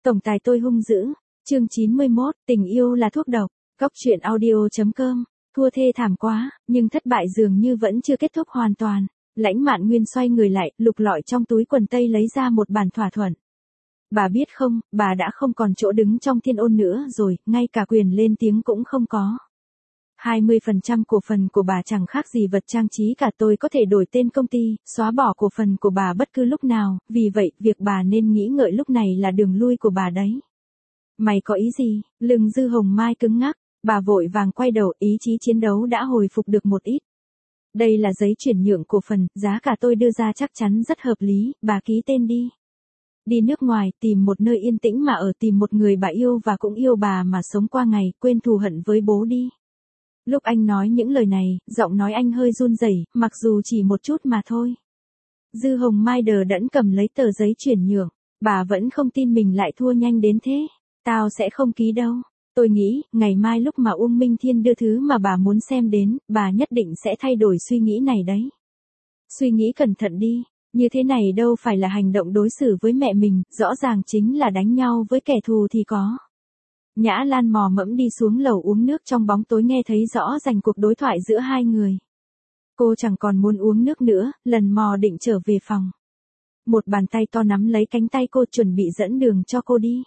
Tổng tài tôi hung dữ. Chương 91, tình yêu là thuốc độc. Góc truyện audio.com. Thua thê thảm quá, nhưng thất bại dường như vẫn chưa kết thúc hoàn toàn. Lãnh Mạn Nguyên xoay người lại, lục lọi trong túi quần tây lấy ra một bản thỏa thuận. Bà biết không, bà đã không còn chỗ đứng trong Thiên Ôn nữa rồi, ngay cả quyền lên tiếng cũng không có. 20% cổ phần của bà chẳng khác gì vật trang trí cả, tôi có thể đổi tên công ty, xóa bỏ cổ phần của bà bất cứ lúc nào, vì vậy, việc bà nên nghĩ ngợi lúc này là đường lui của bà đấy. Mày có ý gì? Lưng Dư Hồng Mai cứng ngắc, bà vội vàng quay đầu, ý chí chiến đấu đã hồi phục được một ít. Đây là giấy chuyển nhượng cổ phần, giá cả tôi đưa ra chắc chắn rất hợp lý, bà ký tên đi. Đi nước ngoài, tìm một nơi yên tĩnh mà ở, tìm một người bà yêu và cũng yêu bà mà sống qua ngày, quên thù hận với bố đi. Lúc anh nói những lời này, giọng nói anh hơi run rẩy, mặc dù chỉ một chút mà thôi. Dư Hồng Mai đờ đẫn cầm lấy tờ giấy chuyển nhượng, bà vẫn không tin mình lại thua nhanh đến thế. Tao sẽ không ký đâu. Tôi nghĩ, ngày mai lúc mà Uông Minh Thiên đưa thứ mà bà muốn xem đến, bà nhất định sẽ thay đổi suy nghĩ này đấy. Suy nghĩ cẩn thận đi, như thế này đâu phải là hành động đối xử với mẹ mình, rõ ràng chính là đánh nhau với kẻ thù thì có. Nhã Lan mò mẫm đi xuống lầu uống nước, trong bóng tối nghe thấy rõ rành cuộc đối thoại giữa hai người. Cô chẳng còn muốn uống nước nữa, lần mò định trở về phòng. Một bàn tay to nắm lấy cánh tay cô, chuẩn bị dẫn đường cho cô đi.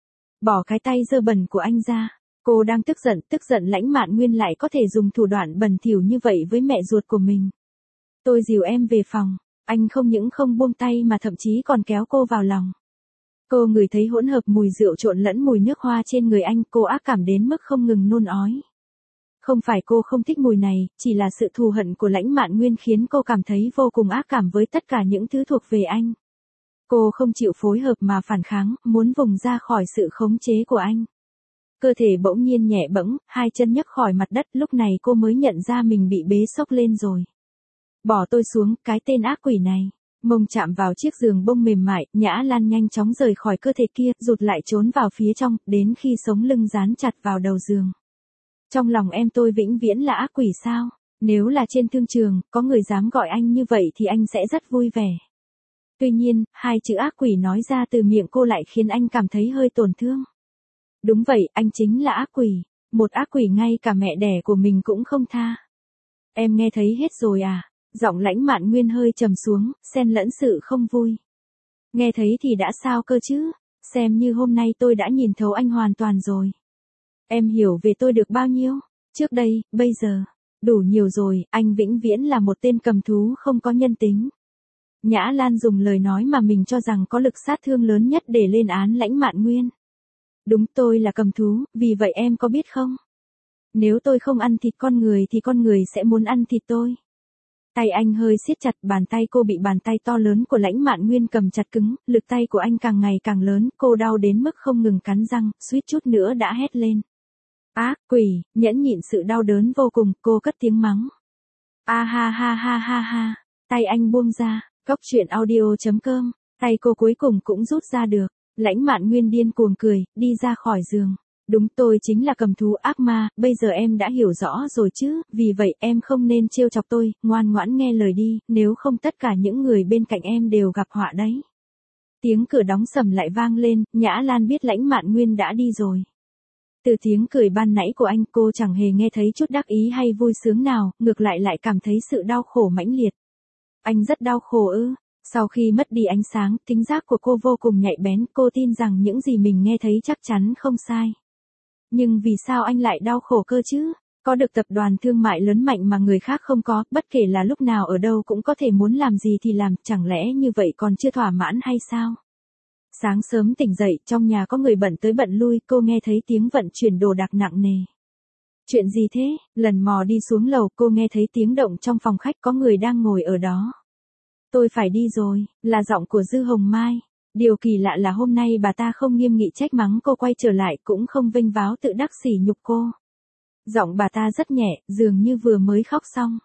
Bỏ cái tay dơ bẩn của anh ra. Cô đang tức giận Lãnh Mạn Nguyên lại có thể dùng thủ đoạn bẩn thỉu như vậy với mẹ ruột của mình. Tôi dìu em về phòng. Anh không những không buông tay mà thậm chí còn kéo cô vào lòng. Cô ngửi thấy hỗn hợp mùi rượu trộn lẫn mùi nước hoa trên người anh, cô ác cảm đến mức không ngừng nôn ói. Không phải cô không thích mùi này, chỉ là sự thù hận của Lãnh Mạn Nguyên khiến cô cảm thấy vô cùng ác cảm với tất cả những thứ thuộc về anh. Cô không chịu phối hợp mà phản kháng, muốn vùng ra khỏi sự khống chế của anh. Cơ thể bỗng nhiên nhẹ bẫng, hai chân nhấc khỏi mặt đất, lúc này cô mới nhận ra mình bị bế xốc lên rồi. Bỏ tôi xuống, cái tên ác quỷ này. Mông chạm vào chiếc giường bông mềm mại, Nhã Lan nhanh chóng rời khỏi cơ thể kia, rụt lại trốn vào phía trong, đến khi sống lưng dán chặt vào đầu giường. Trong lòng em tôi vĩnh viễn là ác quỷ sao? Nếu là trên thương trường, có người dám gọi anh như vậy thì anh sẽ rất vui vẻ. Tuy nhiên, hai chữ ác quỷ nói ra từ miệng cô lại khiến anh cảm thấy hơi tổn thương. Đúng vậy, anh chính là ác quỷ. Một ác quỷ ngay cả mẹ đẻ của mình cũng không tha. Em nghe thấy hết rồi à? Giọng Lãnh Mạn Nguyên hơi trầm xuống, xen lẫn sự không vui. Nghe thấy thì đã sao cơ chứ? Xem như hôm nay tôi đã nhìn thấu anh hoàn toàn rồi. Em hiểu về tôi được bao nhiêu? Trước đây, bây giờ. Đủ nhiều rồi, anh vĩnh viễn là một tên cầm thú không có nhân tính. Nhã Lan dùng lời nói mà mình cho rằng có lực sát thương lớn nhất để lên án Lãnh Mạn Nguyên. Đúng, tôi là cầm thú, vì vậy em có biết không? Nếu tôi không ăn thịt con người thì con người sẽ muốn ăn thịt tôi. Tay anh hơi siết chặt, bàn tay cô bị bàn tay to lớn của Lãnh Mạn Nguyên cầm chặt cứng, lực tay của anh càng ngày càng lớn, cô đau đến mức không ngừng cắn răng, suýt chút nữa đã hét lên. Ác quỷ, nhẫn nhịn sự đau đớn vô cùng, cô cất tiếng mắng. A ha ha ha ha ha, tay anh buông ra. Góc truyện audio.com, tay cô cuối cùng cũng rút ra được. Lãnh Mạn Nguyên điên cuồng cười, đi ra khỏi giường. Đúng, tôi chính là cầm thú ác ma, bây giờ em đã hiểu rõ rồi chứ, vì vậy em không nên trêu chọc tôi, ngoan ngoãn nghe lời đi, nếu không tất cả những người bên cạnh em đều gặp họa đấy. Tiếng cửa đóng sầm lại vang lên, Nhã Lan biết Lãnh Mạn Nguyên đã đi rồi. Từ tiếng cười ban nãy của anh, cô chẳng hề nghe thấy chút đắc ý hay vui sướng nào, ngược lại cảm thấy sự đau khổ mãnh liệt. Anh rất đau khổ ư? Sau khi mất đi ánh sáng, thính giác của cô vô cùng nhạy bén, cô tin rằng những gì mình nghe thấy chắc chắn không sai. Nhưng vì sao anh lại đau khổ cơ chứ? Có được tập đoàn thương mại lớn mạnh mà người khác không có, bất kể là lúc nào ở đâu cũng có thể muốn làm gì thì làm, chẳng lẽ như vậy còn chưa thỏa mãn hay sao? Sáng sớm tỉnh dậy, trong nhà có người bận tới bận lui, cô nghe thấy tiếng vận chuyển đồ đạc nặng nề. Chuyện gì thế? Lần mò đi xuống lầu, cô nghe thấy tiếng động trong phòng khách, có người đang ngồi ở đó. Tôi phải đi rồi, là giọng của Dư Hồng Mai. Điều kỳ lạ là hôm nay bà ta không nghiêm nghị trách mắng cô quay trở lại, cũng không vênh váo tự đắc sỉ nhục cô. Giọng bà ta rất nhẹ, dường như vừa mới khóc xong.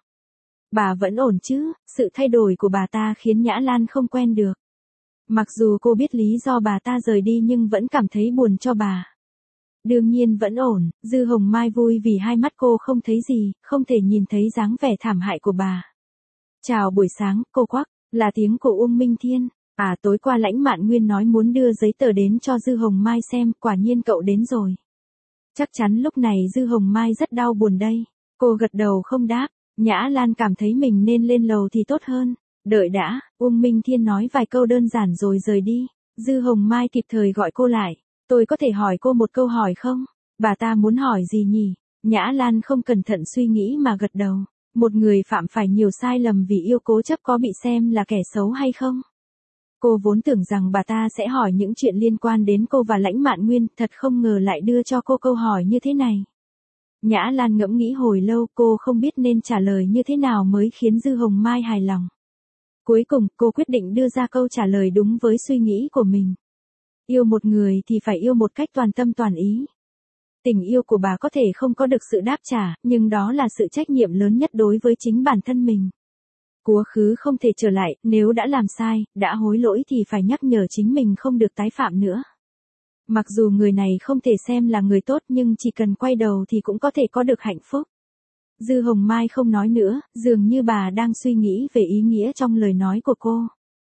Bà vẫn ổn chứ? Sự thay đổi của bà ta khiến Nhã Lan không quen được. Mặc dù cô biết lý do bà ta rời đi nhưng vẫn cảm thấy buồn cho bà. Đương nhiên vẫn ổn, Dư Hồng Mai vui vì hai mắt cô không thấy gì, không thể nhìn thấy dáng vẻ thảm hại của bà. Chào buổi sáng, cô quắc, là tiếng của Uông Minh Thiên. À, tối qua Lãnh Mạn Nguyên nói muốn đưa giấy tờ đến cho Dư Hồng Mai xem, quả nhiên cậu đến rồi. Chắc chắn lúc này Dư Hồng Mai rất đau buồn đây. Cô gật đầu không đáp. Nhã Lan cảm thấy mình nên lên lầu thì tốt hơn. Đợi đã, Uông Minh Thiên nói vài câu đơn giản rồi rời đi. Dư Hồng Mai kịp thời gọi cô lại. Tôi có thể hỏi cô một câu hỏi không? Bà ta muốn hỏi gì nhỉ? Nhã Lan không cẩn thận suy nghĩ mà gật đầu. Một người phạm phải nhiều sai lầm vì yêu cố chấp có bị xem là kẻ xấu hay không? Cô vốn tưởng rằng bà ta sẽ hỏi những chuyện liên quan đến cô và Lãnh Mạn Nguyên, thật không ngờ lại đưa cho cô câu hỏi như thế này. Nhã Lan ngẫm nghĩ hồi lâu, cô không biết nên trả lời như thế nào mới khiến Dư Hồng Mai hài lòng. Cuối cùng, cô quyết định đưa ra câu trả lời đúng với suy nghĩ của mình. Yêu một người thì phải yêu một cách toàn tâm toàn ý. Tình yêu của bà có thể không có được sự đáp trả, nhưng đó là sự trách nhiệm lớn nhất đối với chính bản thân mình. Quá khứ không thể trở lại, nếu đã làm sai, đã hối lỗi thì phải nhắc nhở chính mình không được tái phạm nữa. Mặc dù người này không thể xem là người tốt nhưng chỉ cần quay đầu thì cũng có thể có được hạnh phúc. Dư Hồng Mai không nói nữa, dường như bà đang suy nghĩ về ý nghĩa trong lời nói của cô.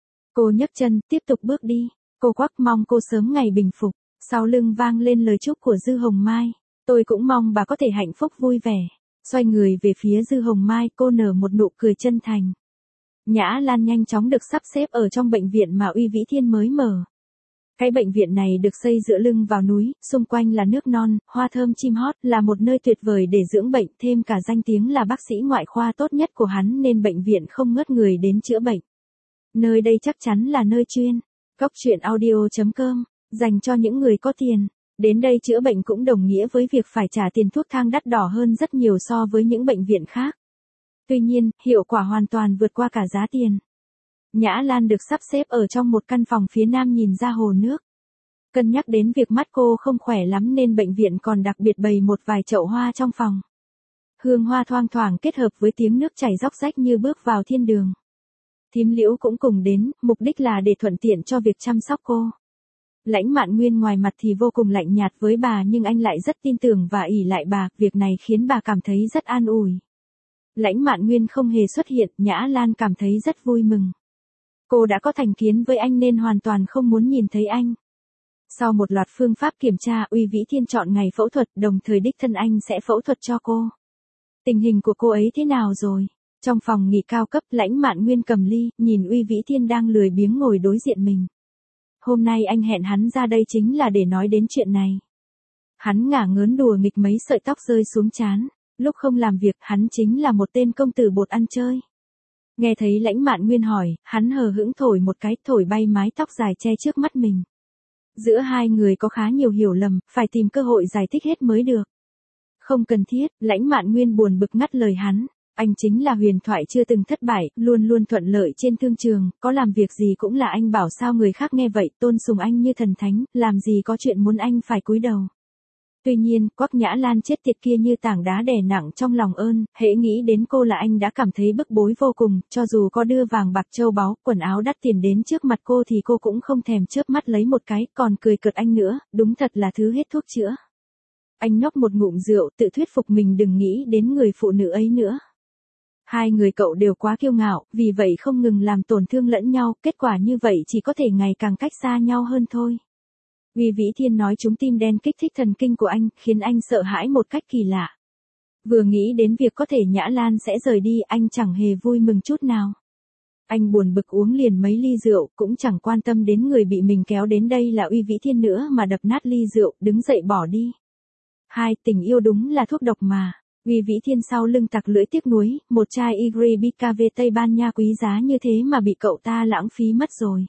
Cô nhấc chân, tiếp tục bước đi. Cô quắc mong cô sớm ngày bình phục. Sau lưng vang lên lời chúc của Dư Hồng Mai. Tôi cũng mong bà có thể hạnh phúc vui vẻ. Xoay người về phía Dư Hồng Mai, cô nở một nụ cười chân thành. Nhã Lan nhanh chóng được sắp xếp ở trong bệnh viện mà Uy Vĩ Thiên mới mở. Cái bệnh viện này được xây dựa lưng vào núi, xung quanh là nước non, hoa thơm chim hót, là một nơi tuyệt vời để dưỡng bệnh, thêm cả danh tiếng là bác sĩ ngoại khoa tốt nhất của hắn nên bệnh viện không ngớt người đến chữa bệnh. Nơi đây chắc chắn là nơi chuyên. Góc truyện audio.com, dành cho những người có tiền. Đến đây chữa bệnh cũng đồng nghĩa với việc phải trả tiền thuốc thang đắt đỏ hơn rất nhiều so với những bệnh viện khác. Tuy nhiên, hiệu quả hoàn toàn vượt qua cả giá tiền. Nhã Lan được sắp xếp ở trong một căn phòng phía nam nhìn ra hồ nước. Cân nhắc đến việc mắt cô không khỏe lắm nên bệnh viện còn đặc biệt bày một vài chậu hoa trong phòng. Hương hoa thoang thoảng kết hợp với tiếng nước chảy róc rách như bước vào thiên đường. Thím Liễu cũng cùng đến, mục đích là để thuận tiện cho việc chăm sóc cô. Lãnh Mạn Nguyên ngoài mặt thì vô cùng lạnh nhạt với bà nhưng anh lại rất tin tưởng và ỷ lại bà, việc này khiến bà cảm thấy rất an ủi. Lãnh Mạn Nguyên không hề xuất hiện, Nhã Lan cảm thấy rất vui mừng. Cô đã có thành kiến với anh nên hoàn toàn không muốn nhìn thấy anh. Sau một loạt phương pháp kiểm tra, Uy Vĩ Thiên chọn ngày phẫu thuật, đồng thời đích thân anh sẽ phẫu thuật cho cô. Tình hình của cô ấy thế nào rồi? Trong phòng nghỉ cao cấp, Lãnh Mạn Nguyên cầm ly, nhìn Uy Vĩ Thiên đang lười biếng ngồi đối diện mình. Hôm nay anh hẹn hắn ra đây chính là để nói đến chuyện này. Hắn ngả ngớn đùa nghịch mấy sợi tóc rơi xuống trán. Lúc không làm việc, hắn chính là một tên công tử bột ăn chơi. Nghe thấy Lãnh Mạn Nguyên hỏi, hắn hờ hững thổi một cái, thổi bay mái tóc dài che trước mắt mình. Giữa hai người có khá nhiều hiểu lầm, phải tìm cơ hội giải thích hết mới được. Không cần thiết, Lãnh Mạn Nguyên buồn bực ngắt lời hắn. Anh chính là huyền thoại chưa từng thất bại, luôn luôn thuận lợi trên thương trường, có làm việc gì cũng là anh bảo sao người khác nghe vậy, tôn sùng anh như thần thánh, làm gì có chuyện muốn anh phải cúi đầu. Tuy nhiên, Quách Nhã Lan chết tiệt kia như tảng đá đè nặng trong lòng ơn, hễ nghĩ đến cô là anh đã cảm thấy bức bối vô cùng, cho dù có đưa vàng bạc châu báu, quần áo đắt tiền đến trước mặt cô thì cô cũng không thèm chớp mắt lấy một cái, còn cười cợt anh nữa, đúng thật là thứ hết thuốc chữa. Anh nhóc một ngụm rượu, tự thuyết phục mình đừng nghĩ đến người phụ nữ ấy nữa. Hai người cậu đều quá kiêu ngạo, vì vậy không ngừng làm tổn thương lẫn nhau, kết quả như vậy chỉ có thể ngày càng cách xa nhau hơn thôi. Uy Vĩ Thiên nói trúng tim đen kích thích thần kinh của anh, khiến anh sợ hãi một cách kỳ lạ. Vừa nghĩ đến việc có thể Nhã Lan sẽ rời đi, anh chẳng hề vui mừng chút nào. Anh buồn bực uống liền mấy ly rượu, cũng chẳng quan tâm đến người bị mình kéo đến đây là Uy Vĩ Thiên nữa mà đập nát ly rượu, đứng dậy bỏ đi. Tình yêu đúng là thuốc độc mà. Uy Vĩ Thiên sau lưng tặc lưỡi tiếc nuối, một chai Igre BKV Tây Ban Nha quý giá như thế mà bị cậu ta lãng phí mất rồi.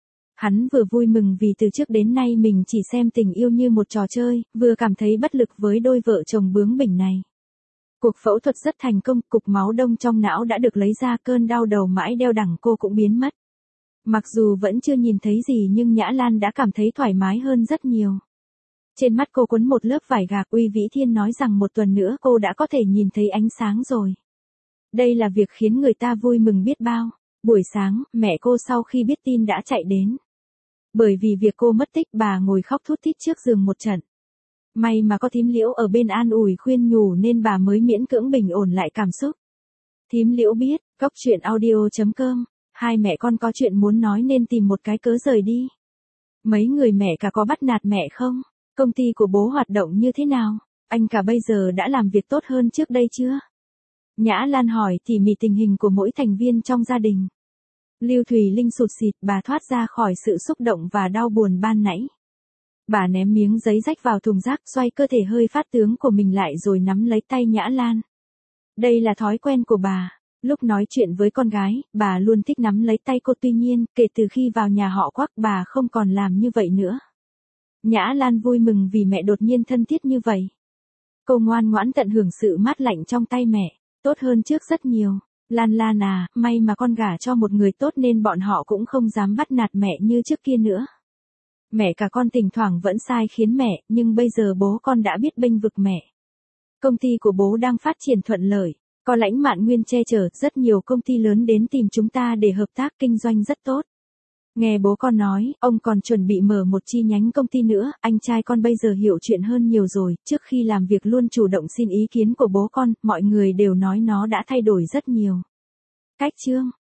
Hắn vừa vui mừng vì từ trước đến nay mình chỉ xem tình yêu như một trò chơi, vừa cảm thấy bất lực với đôi vợ chồng bướng bỉnh này. Cuộc phẫu thuật rất thành công, cục máu đông trong não đã được lấy ra, cơn đau đầu mãi đeo đẳng cô cũng biến mất. Mặc dù vẫn chưa nhìn thấy gì nhưng Nhã Lan đã cảm thấy thoải mái hơn rất nhiều. Trên mắt cô quấn một lớp vải gạc, Uy Vĩ Thiên nói rằng một tuần nữa cô đã có thể nhìn thấy ánh sáng rồi. Đây là việc khiến người ta vui mừng biết bao. Buổi sáng, mẹ cô sau khi biết tin đã chạy đến. Bởi vì việc cô mất tích, bà ngồi khóc thút thít trước giường một trận. May mà có thím Liễu ở bên an ủi khuyên nhủ nên bà mới miễn cưỡng bình ổn lại cảm xúc. Thím Liễu biết, góc truyện audio.com Hai mẹ con có chuyện muốn nói nên tìm một cái cớ rời đi. Mấy người mẹ cả có bắt nạt mẹ không? Công ty của bố hoạt động như thế nào? Anh cả bây giờ đã làm việc tốt hơn trước đây chưa? Nhã Lan hỏi tỉ mỉ tình hình của mỗi thành viên trong gia đình. Lưu Thùy Linh sụt sịt, bà thoát ra khỏi sự xúc động và đau buồn ban nãy. Bà ném miếng giấy rách vào thùng rác, xoay cơ thể hơi phát tướng của mình lại rồi nắm lấy tay Nhã Lan. Đây là thói quen của bà. Lúc nói chuyện với con gái, bà luôn thích nắm lấy tay cô, tuy nhiên, kể từ khi vào nhà họ Quắc bà không còn làm như vậy nữa. Nhã Lan vui mừng vì mẹ đột nhiên thân thiết như vậy. Cô ngoan ngoãn tận hưởng sự mát lạnh trong tay mẹ, tốt hơn trước rất nhiều. Lan Lan à, may mà con gả cho một người tốt nên bọn họ cũng không dám bắt nạt mẹ như trước kia nữa. Mẹ cả con thỉnh thoảng vẫn sai khiến mẹ, nhưng bây giờ bố con đã biết bênh vực mẹ. Công ty của bố đang phát triển thuận lợi, có Lãnh Mạn Nguyên che chở, rất nhiều công ty lớn đến tìm chúng ta để hợp tác kinh doanh rất tốt. Nghe bố con nói, ông còn chuẩn bị mở một chi nhánh công ty nữa, anh trai con bây giờ hiểu chuyện hơn nhiều rồi, trước khi làm việc luôn chủ động xin ý kiến của bố con, mọi người đều nói nó đã thay đổi rất nhiều. Cách chương